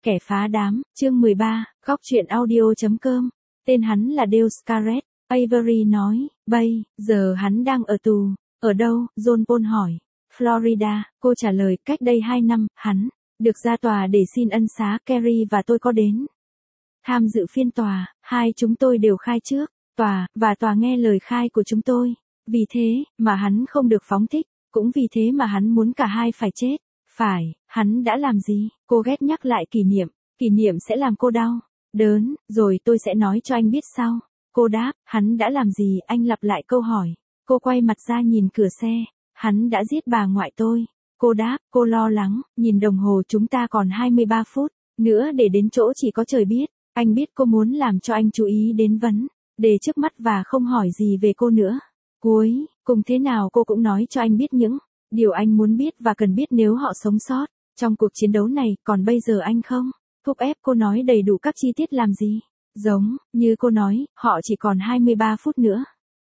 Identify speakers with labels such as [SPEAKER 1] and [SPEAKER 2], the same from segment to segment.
[SPEAKER 1] Kẻ phá đám, chương 13, góc truyện audio.com. Tên hắn là Dale Scarlett, Avery nói, bây giờ hắn đang ở tù. Ở đâu? John Paul hỏi. Florida, cô trả lời, cách đây 2 năm, hắn được ra tòa để xin ân xá. Kerry và tôi có đến tham dự phiên tòa, hai chúng tôi đều khai trước tòa, và tòa nghe lời khai của chúng tôi. Vì thế mà hắn không được phóng thích, cũng vì thế mà hắn muốn cả hai phải chết. Phải, hắn đã làm gì? Cô ghét nhắc lại kỷ niệm sẽ làm cô đau đớn, rồi tôi sẽ nói cho anh biết sau. Cô đáp, hắn đã làm gì? Anh lặp lại câu hỏi. Cô quay mặt ra nhìn cửa xe. Hắn đã giết bà ngoại tôi. Cô đáp, cô lo lắng, nhìn đồng hồ, chúng ta còn 23 phút nữa để đến chỗ chỉ có trời biết. Anh biết cô muốn làm cho anh chú ý đến vấn đề trước mắt và không hỏi gì về cô nữa. Cuối cùng thế nào cô cũng nói cho anh biết những điều anh muốn biết và cần biết nếu họ sống sót trong cuộc chiến đấu này, còn bây giờ anh không thúc ép cô nói đầy đủ các chi tiết làm gì. Giống như cô nói, họ chỉ còn 23 phút nữa.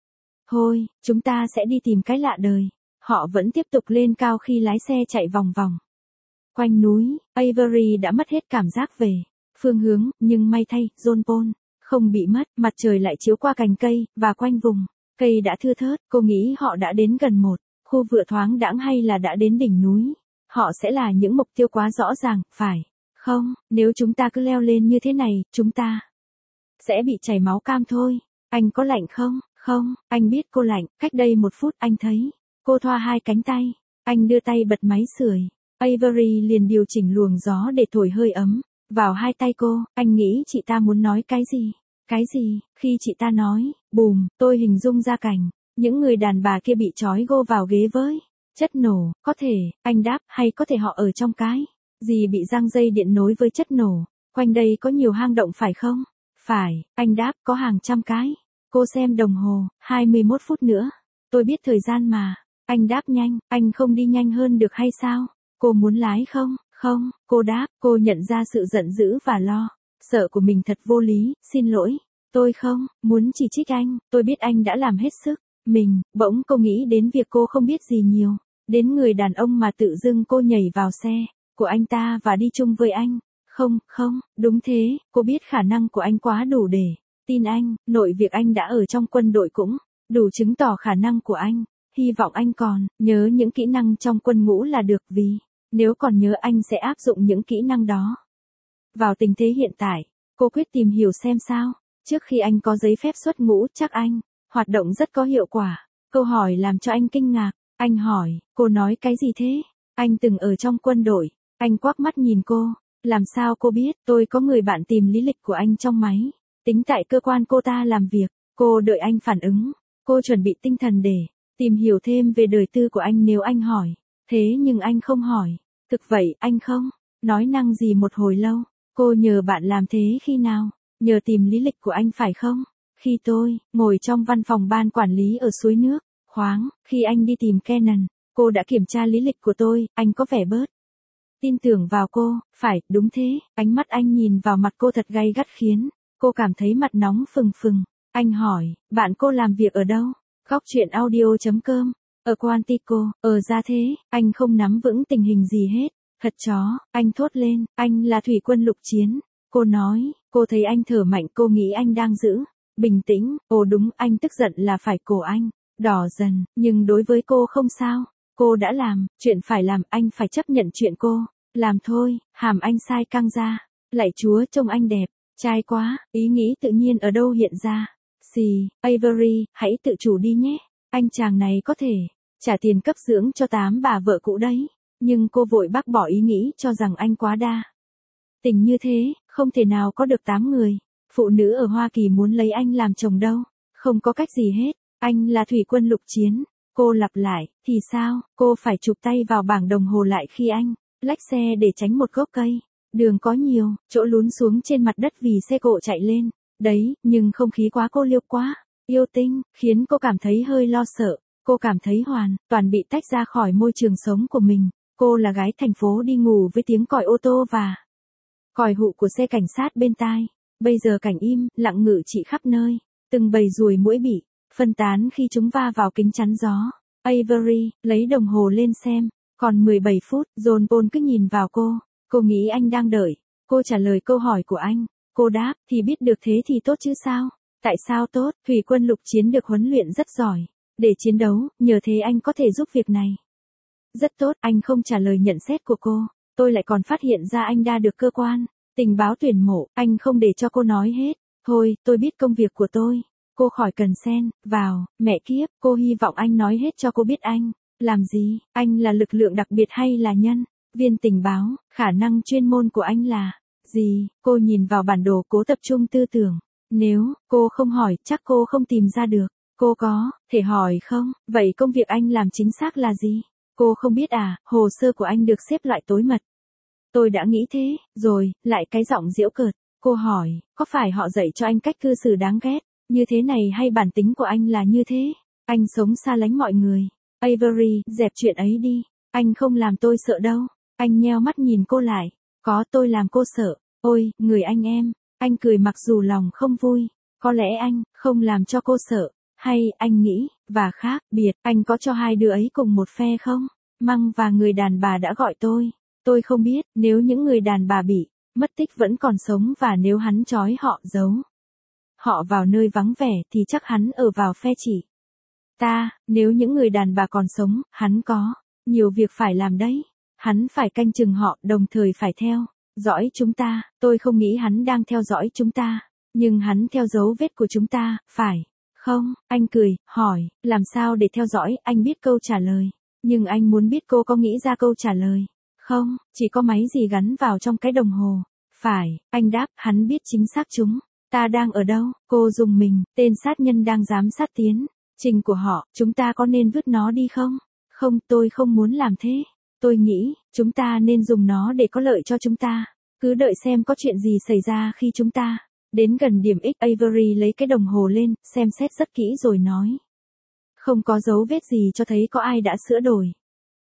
[SPEAKER 1] Thôi, chúng ta sẽ đi tìm cái lạ đời. Họ vẫn tiếp tục lên cao khi lái xe chạy vòng vòng quanh núi. Avery đã mất hết cảm giác về phương hướng, nhưng may thay, John Paul không bị mất. Mặt trời lại chiếu qua cành cây, và quanh vùng cây đã thưa thớt. Cô nghĩ họ đã đến gần một khu vựa thoáng đãng hay là đã đến đỉnh núi. Họ sẽ là những mục tiêu quá rõ ràng, phải không? Nếu chúng ta cứ leo lên như thế này, chúng ta sẽ bị chảy máu cam thôi. Anh có lạnh không? Không, anh biết cô lạnh. Cách đây 1 phút anh thấy cô thoa 2 cánh tay. Anh đưa tay bật máy sưởi. Avery liền điều chỉnh luồng gió để thổi hơi ấm vào 2 tay cô. Anh nghĩ chị ta muốn nói cái gì? Cái gì? Khi chị ta nói, bùm, tôi hình dung ra cảnh những người đàn bà kia bị trói gô vào ghế với chất nổ. Có thể, anh đáp, hay có thể họ ở trong cái gì bị giăng dây điện nối với chất nổ. Quanh đây có nhiều hang động phải không? Phải, anh đáp, có hàng trăm cái. Cô xem đồng hồ, 21 phút nữa. Tôi biết thời gian mà. Anh đáp nhanh, anh không đi nhanh hơn được hay sao? Cô muốn lái không? Không, cô đáp. Cô nhận ra sự giận dữ và lo sợ của mình thật vô lý. Xin lỗi, tôi không muốn chỉ trích anh. Tôi biết anh đã làm hết sức mình. Bỗng cô nghĩ đến việc cô không biết gì nhiều đến người đàn ông mà tự dưng cô nhảy vào xe của anh ta và đi chung với anh. Không, đúng thế, cô biết khả năng của anh quá đủ để tin anh. Nội việc anh đã ở trong quân đội cũng đủ chứng tỏ khả năng của anh. Hy vọng anh còn nhớ những kỹ năng trong quân ngũ là được, vì nếu còn nhớ anh sẽ áp dụng những kỹ năng đó vào tình thế hiện tại. Cô quyết tìm hiểu xem sao. Trước khi anh có giấy phép xuất ngũ, chắc anh hoạt động rất có hiệu quả. Câu hỏi làm cho anh kinh ngạc. Anh hỏi, cô nói cái gì thế? Anh từng ở trong quân đội. Anh quắc mắt nhìn cô. Làm sao cô biết? Tôi có người bạn tìm lý lịch của anh trong máy tính tại cơ quan cô ta làm việc. Cô đợi anh phản ứng. Cô chuẩn bị tinh thần để tìm hiểu thêm về đời tư của anh nếu anh hỏi. Thế nhưng anh không hỏi. Thực vậy, anh không nói năng gì một hồi lâu. Cô nhờ bạn làm thế khi nào? Nhờ tìm lý lịch của anh phải không? Khi tôi ngồi trong văn phòng ban quản lý ở suối nước khoáng, khi anh đi tìm Kenan, cô đã kiểm tra lý lịch của tôi. Anh có vẻ bớt tin tưởng vào cô. Phải, đúng thế. Ánh mắt anh nhìn vào mặt cô thật gay gắt khiến cô cảm thấy mặt nóng phừng phừng. Anh hỏi, bạn cô làm việc ở đâu? Góc truyện audio.com. Ở Quantico. Ra thế, anh không nắm vững tình hình gì hết. Thật chó, anh thốt lên, anh là thủy quân lục chiến. Cô nói, cô thấy anh thở mạnh, cô nghĩ anh đang giữ bình tĩnh. Ồ đúng, anh tức giận là phải. Cổ anh đỏ dần, nhưng đối với cô không sao. Cô đã làm chuyện phải làm, anh phải chấp nhận chuyện cô làm thôi. Hàm anh sai căng ra. Lạy Chúa, trông anh đẹp trai quá. Ý nghĩ tự nhiên ở đâu hiện ra. Xì, Avery, hãy tự chủ đi nhé. Anh chàng này có thể trả tiền cấp dưỡng cho 8 bà vợ cũ đấy. Nhưng cô vội bác bỏ ý nghĩ cho rằng anh quá đa tình như thế. Không thể nào có được 8 người phụ nữ ở Hoa Kỳ muốn lấy anh làm chồng đâu. Không có cách gì hết. Anh là thủy quân lục chiến. Cô lặp lại, thì sao? Cô phải chụp tay vào bảng đồng hồ lại khi anh lách xe để tránh một gốc cây. Đường có nhiều chỗ lún xuống trên mặt đất vì xe cộ chạy lên đấy, nhưng không khí quá cô liêu, quá yêu tinh, khiến cô cảm thấy hơi lo sợ. Cô cảm thấy hoàn toàn bị tách ra khỏi môi trường sống của mình. Cô là gái thành phố đi ngủ với tiếng còi ô tô và còi hụ của xe cảnh sát bên tai. Bây giờ cảnh im lặng ngự trị khắp nơi. Từng bầy ruồi muỗi bị phân tán khi chúng va vào kính chắn gió. Avery lấy đồng hồ lên xem. Còn 17 phút. John Paul cứ nhìn vào cô. Cô nghĩ anh đang đợi Cô trả lời câu hỏi của anh. Cô đáp, thì biết được thế thì tốt chứ sao? Tại sao tốt? Thủy quân lục chiến được huấn luyện rất giỏi. Để chiến đấu, nhờ thế anh có thể giúp việc này. Rất tốt, anh không trả lời nhận xét của cô. Tôi lại còn phát hiện ra anh đã được cơ quan tình báo tuyển mộ, anh không để cho cô nói hết. Thôi, tôi biết công việc của tôi. Cô khỏi cần xen vào, mẹ kiếp, cô hy vọng anh nói hết cho cô biết anh làm gì, anh là lực lượng đặc biệt hay là nhân viên tình báo, khả năng chuyên môn của anh là gì? Cô nhìn vào bản đồ cố tập trung tư tưởng. Nếu cô không hỏi, chắc cô không tìm ra được. Cô có thể hỏi không? Vậy công việc anh làm chính xác là gì? Cô không biết à, hồ sơ của anh được xếp loại tối mật. Tôi đã nghĩ thế, rồi, lại cái giọng giễu cợt. Cô hỏi, có phải họ dạy cho anh cách cư xử đáng ghét như thế này hay bản tính của anh là như thế? Anh sống xa lánh mọi người. Avery, dẹp chuyện ấy đi. Anh không làm tôi sợ đâu. Anh nheo mắt nhìn cô lại. Có, tôi làm cô sợ. Ôi, người anh em. Anh cười mặc dù lòng không vui. Có lẽ anh không làm cho cô sợ. Hay, anh nghĩ, và khác biệt, anh có cho hai đứa ấy cùng một phe không? Măng và người đàn bà đã gọi tôi. Tôi không biết, nếu những người đàn bà bị mất tích vẫn còn sống và nếu hắn trói họ giấu họ vào nơi vắng vẻ thì chắc hắn ở vào phe chỉ ta, nếu những người đàn bà còn sống, hắn có nhiều việc phải làm đấy. Hắn phải canh chừng họ, đồng thời phải theo dõi chúng ta. Tôi không nghĩ hắn đang theo dõi chúng ta, nhưng hắn theo dấu vết của chúng ta, phải không? Anh cười, hỏi, làm sao để theo dõi? Anh biết câu trả lời, nhưng anh muốn biết cô có nghĩ ra câu trả lời không? Chỉ có máy gì gắn vào trong cái đồng hồ. Phải, anh đáp, hắn biết chính xác chúng ta đang ở đâu. Cô dùng mình, tên sát nhân đang giám sát tiến trình của họ, chúng ta có nên vứt nó đi không? Không, tôi không muốn làm thế. Tôi nghĩ, chúng ta nên dùng nó để có lợi cho chúng ta. Cứ đợi xem có chuyện gì xảy ra khi chúng ta đến gần điểm X. Avery lấy cái đồng hồ lên, xem xét rất kỹ rồi nói. Không có dấu vết gì cho thấy có ai đã sửa đổi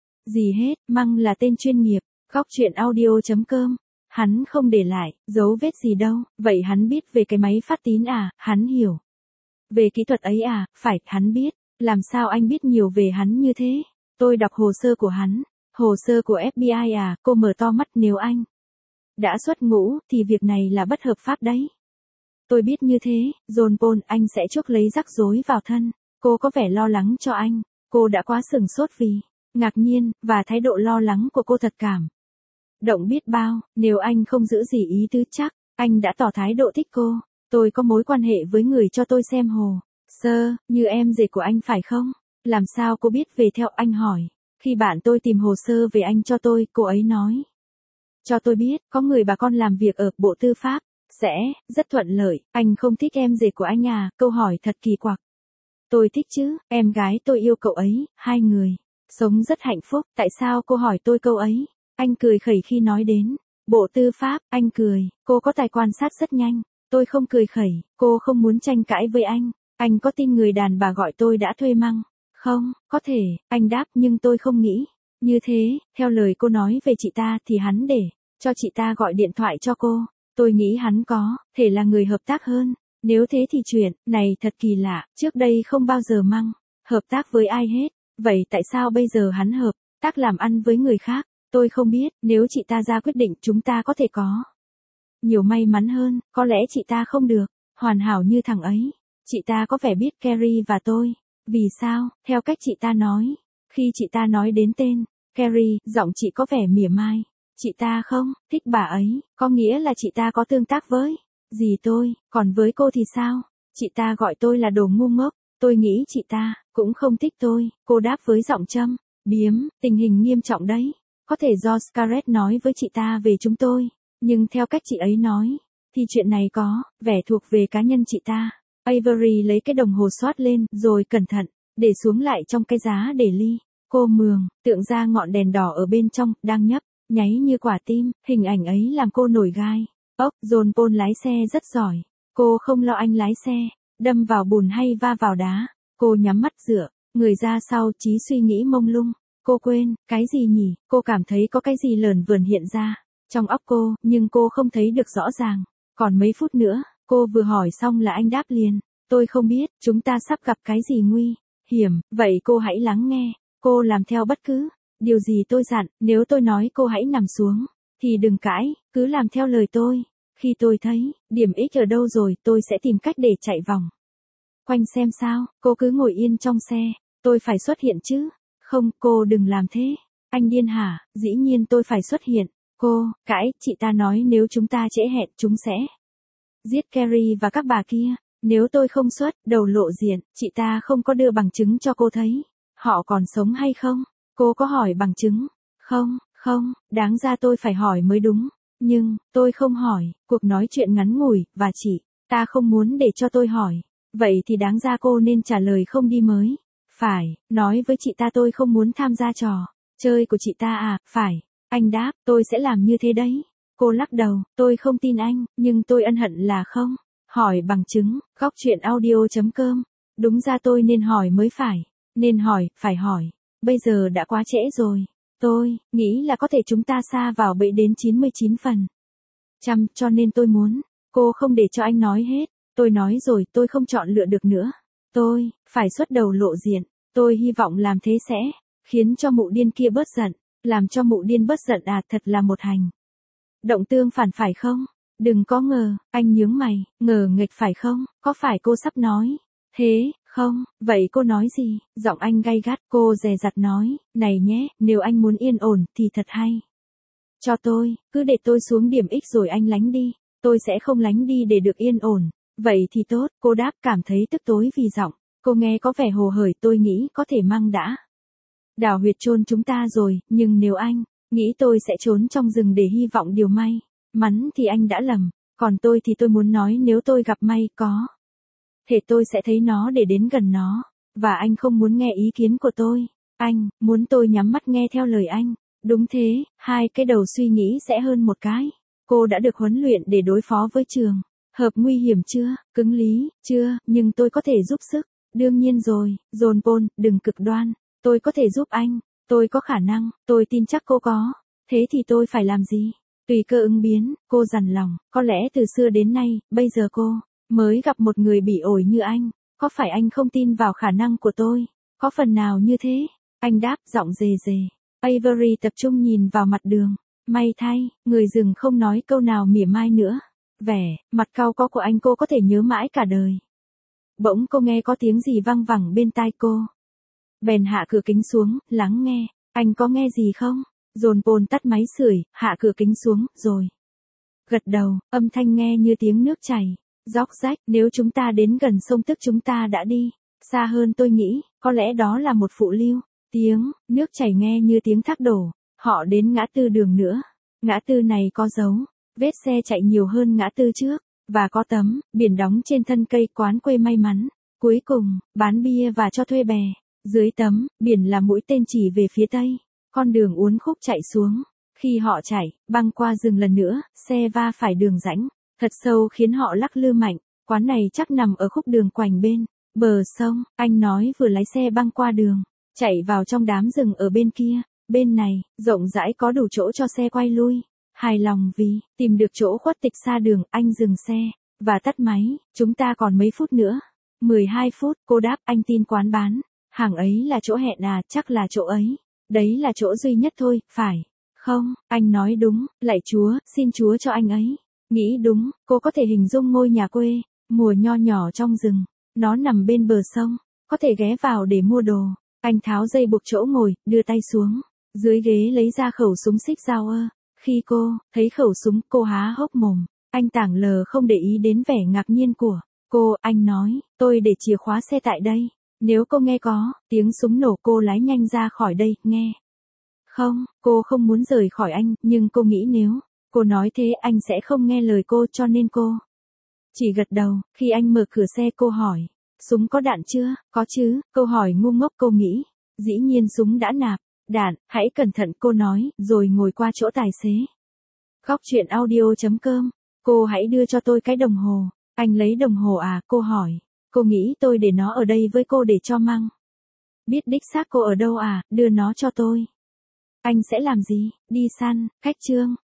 [SPEAKER 1] gì hết. Măng là tên chuyên nghiệp. Góc truyện audio.com. Hắn không để lại dấu vết gì đâu. Vậy hắn biết về cái máy phát tín à? Hắn hiểu về kỹ thuật ấy à? Phải, hắn biết. Làm sao anh biết nhiều về hắn như thế? Tôi đọc hồ sơ của hắn. Hồ sơ của FBI à? Cô mở to mắt. Nếu anh đã xuất ngũ, thì việc này là bất hợp pháp đấy. Tôi biết như thế, John Paul, anh sẽ chuốc lấy rắc rối vào thân. Cô có vẻ lo lắng cho anh. Cô đã quá sửng sốt vì ngạc nhiên, và thái độ lo lắng của cô thật cảm động biết bao. Nếu anh không giữ gì ý tứ chắc, anh đã tỏ thái độ thích cô. Tôi có mối quan hệ với người cho tôi xem hồ sơ, như em rể của anh phải không? Làm sao cô biết về theo anh hỏi. Khi bạn tôi tìm hồ sơ về anh cho tôi, cô ấy nói cho tôi biết, có người bà con làm việc ở Bộ Tư pháp, sẽ rất thuận lợi. Anh không thích em rể của anh à? Câu hỏi thật kỳ quặc. Tôi thích chứ, em gái tôi yêu cậu ấy, hai người sống rất hạnh phúc. Tại sao cô hỏi tôi câu ấy? Anh cười khẩy khi nói đến Bộ Tư pháp, anh cười, cô có tài quan sát rất nhanh. Tôi không cười khẩy, cô không muốn tranh cãi với anh. Anh có tin người đàn bà gọi tôi đã thuê măng không? Có thể, anh đáp, nhưng tôi không nghĩ như thế. Theo lời cô nói về chị ta thì hắn để cho chị ta gọi điện thoại cho cô. Tôi nghĩ hắn có thể là người hợp tác hơn. Nếu thế thì chuyện này thật kỳ lạ, trước đây không bao giờ măng hợp tác với ai hết. Vậy tại sao bây giờ hắn hợp tác làm ăn với người khác? Tôi không biết, nếu chị ta ra quyết định chúng ta có thể có nhiều may mắn hơn. Có lẽ chị ta không được hoàn hảo như thằng ấy. Chị ta có vẻ biết Carrie và tôi. Vì sao? Theo cách chị ta nói. Khi chị ta nói đến tên Carrie, giọng chị có vẻ mỉa mai. Chị ta không thích bà ấy, có nghĩa là chị ta có tương tác với gì tôi, còn với cô thì sao? Chị ta gọi tôi là đồ ngu ngốc. Tôi nghĩ chị ta cũng không thích tôi. Cô đáp với giọng châm biếm, tình hình nghiêm trọng đấy. Có thể do Scarlett nói với chị ta về chúng tôi, nhưng theo cách chị ấy nói, thì chuyện này có vẻ thuộc về cá nhân chị ta. Avery lấy cái đồng hồ soát lên, rồi cẩn thận để xuống lại trong cái giá để ly. Cô mường tượng ra ngọn đèn đỏ ở bên trong, đang nhấp nháy như quả tim. Hình ảnh ấy làm cô nổi gai ốc. John Paul lái xe rất giỏi. Cô không lo anh lái xe đâm vào bùn hay va vào đá. Cô nhắm mắt dựa người ra sau, trí suy nghĩ mông lung. Cô quên cái gì nhỉ? Cô cảm thấy có cái gì lởn vởn hiện ra trong óc cô, nhưng cô không thấy được rõ ràng. Còn mấy phút nữa, cô vừa hỏi xong là anh đáp liền. Tôi không biết, chúng ta sắp gặp cái gì nguy hiểm. Vậy cô hãy lắng nghe. Cô làm theo bất cứ điều gì tôi dặn. Nếu tôi nói cô hãy nằm xuống, thì đừng cãi, cứ làm theo lời tôi. Khi tôi thấy, điểm X ở đâu rồi, tôi sẽ tìm cách để chạy vòng quanh xem sao, cô cứ ngồi yên trong xe, tôi phải xuất hiện chứ. Không, cô đừng làm thế. Anh điên hả, dĩ nhiên tôi phải xuất hiện. Cô, cãi, chị ta nói nếu chúng ta trễ hẹn, chúng sẽ giết Carrie và các bà kia. Nếu tôi không xuất, đầu lộ diện, chị ta không có đưa bằng chứng cho cô thấy. Họ còn sống hay không? Cô có hỏi bằng chứng? Không, đáng ra tôi phải hỏi mới đúng. Nhưng, tôi không hỏi, cuộc nói chuyện ngắn ngủi, và chị ta không muốn để cho tôi hỏi. Vậy thì đáng ra cô nên trả lời không đi mới. Phải, nói với chị ta tôi không muốn tham gia trò chơi của chị ta à, phải. Anh đáp, tôi sẽ làm như thế đấy. Cô lắc đầu, tôi không tin anh, nhưng tôi ân hận là không. Hỏi bằng chứng, góc chuyện audio.com. Đúng ra tôi nên hỏi mới phải. Nên hỏi, phải hỏi. Bây giờ đã quá trễ rồi. Tôi nghĩ là có thể chúng ta sa vào bẫy đến 99%, cho nên tôi muốn. Cô không để cho anh nói hết. Tôi nói rồi, tôi không chọn lựa được nữa. Tôi phải xuất đầu lộ diện. Tôi hy vọng làm thế sẽ khiến cho mụ điên kia bớt giận. Làm cho mụ điên bớt giận à, thật là một hành động tương phản phải không? Đừng có ngờ, anh nhướng mày, ngờ nghệch phải không? Có phải cô sắp nói thế không? Vậy cô nói gì? Giọng anh gay gắt, cô dè dặt nói, này nhé, nếu anh muốn yên ổn thì thật hay. Cho tôi, cứ để tôi xuống điểm X rồi anh lánh đi. Tôi sẽ không lánh đi để được yên ổn. Vậy thì tốt, cô đáp, cảm thấy tức tối vì giọng cô nghe có vẻ hồ hởi. Tôi nghĩ có thể Măng đã đào huyệt chôn chúng ta rồi, nhưng nếu anh nghĩ tôi sẽ trốn trong rừng để hy vọng điều may mắn thì anh đã lầm. Còn tôi thì tôi muốn nói nếu tôi gặp may có thể tôi sẽ thấy nó để đến gần nó. Và anh không muốn nghe ý kiến của tôi. Anh muốn tôi nhắm mắt nghe theo lời anh. Đúng thế, hai cái đầu suy nghĩ sẽ hơn một cái. Cô đã được huấn luyện để đối phó với trường hợp nguy hiểm chưa? Cứng lý, chưa, nhưng tôi có thể giúp sức. Đương nhiên rồi, John Paul, đừng cực đoan. Tôi có thể giúp anh. Tôi có khả năng, tôi tin chắc cô có. Thế thì tôi phải làm gì? Tùy cơ ứng biến, cô dằn lòng. Có lẽ từ xưa đến nay, bây giờ cô mới gặp một người bị ổi như anh. Có phải anh không tin vào khả năng của tôi? Có phần nào như thế? Anh đáp, giọng rề rề. Avery tập trung nhìn vào mặt đường. May thay, người rừng không nói câu nào mỉa mai nữa. Vẻ mặt cau có của anh cô có thể nhớ mãi cả đời. Bỗng cô nghe có tiếng gì văng vẳng bên tai cô. Bèn hạ cửa kính xuống, lắng nghe. Anh có nghe gì không? John Paul tắt máy sưởi, hạ cửa kính xuống, rồi gật đầu, âm thanh nghe như tiếng nước chảy róc rách. Nếu chúng ta đến gần sông tức chúng ta đã đi xa hơn tôi nghĩ. Có lẽ đó là một phụ lưu. Tiếng nước chảy nghe như tiếng thác đổ. Họ đến ngã tư đường nữa. Ngã tư này có dấu vết xe chạy nhiều hơn ngã tư trước. Và có tấm biển đóng trên thân cây quán quê may mắn. Cuối cùng, bán bia và cho thuê bè. Dưới tấm biển là mũi tên chỉ về phía tây. Con đường uốn khúc chạy xuống. Khi họ chạy băng qua rừng lần nữa, xe va phải đường rãnh thật sâu khiến họ lắc lư mạnh. Quán này chắc nằm ở khúc đường quành bên bờ sông. Anh nói vừa lái xe băng qua đường, chạy vào trong đám rừng ở bên kia. Bên này rộng rãi có đủ chỗ cho xe quay lui. Hài lòng vì tìm được chỗ khuất tịch xa đường, anh dừng xe và tắt máy. Chúng ta còn mấy phút nữa? 12 phút, cô đáp. Anh tin quán bán hàng ấy là chỗ hẹn à? Chắc là chỗ ấy. Đấy là chỗ duy nhất thôi, phải không? Anh nói đúng, lạy Chúa, xin Chúa cho anh ấy. Nghĩ đúng, cô có thể hình dung ngôi nhà quê mùa nho nhỏ trong rừng. Nó nằm bên bờ sông, có thể ghé vào để mua đồ. Anh tháo dây buộc chỗ ngồi, đưa tay xuống dưới ghế lấy ra khẩu súng xích dao ơ. Khi cô thấy khẩu súng, cô há hốc mồm. Anh tảng lờ không để ý đến vẻ ngạc nhiên của cô. Anh nói, tôi để chìa khóa xe tại đây. Nếu cô nghe có tiếng súng nổ, cô lái nhanh ra khỏi đây, nghe không? Cô không muốn rời khỏi anh, nhưng cô nghĩ nếu cô nói thế anh sẽ không nghe lời cô, cho nên cô chỉ gật đầu. Khi anh mở cửa xe cô hỏi, súng có đạn chưa? Có chứ. Câu hỏi ngu ngốc, cô nghĩ. Dĩ nhiên súng đã nạp đạn, hãy cẩn thận, cô nói, rồi ngồi qua chỗ tài xế. Góc chuyện audio.com. Cô hãy đưa cho tôi cái đồng hồ. Anh lấy đồng hồ à? Cô hỏi. Cô nghĩ tôi để nó ở đây với cô để cho Măng biết đích xác cô ở đâu à? Đưa nó cho tôi. Anh sẽ làm gì? Đi săn, khách trương.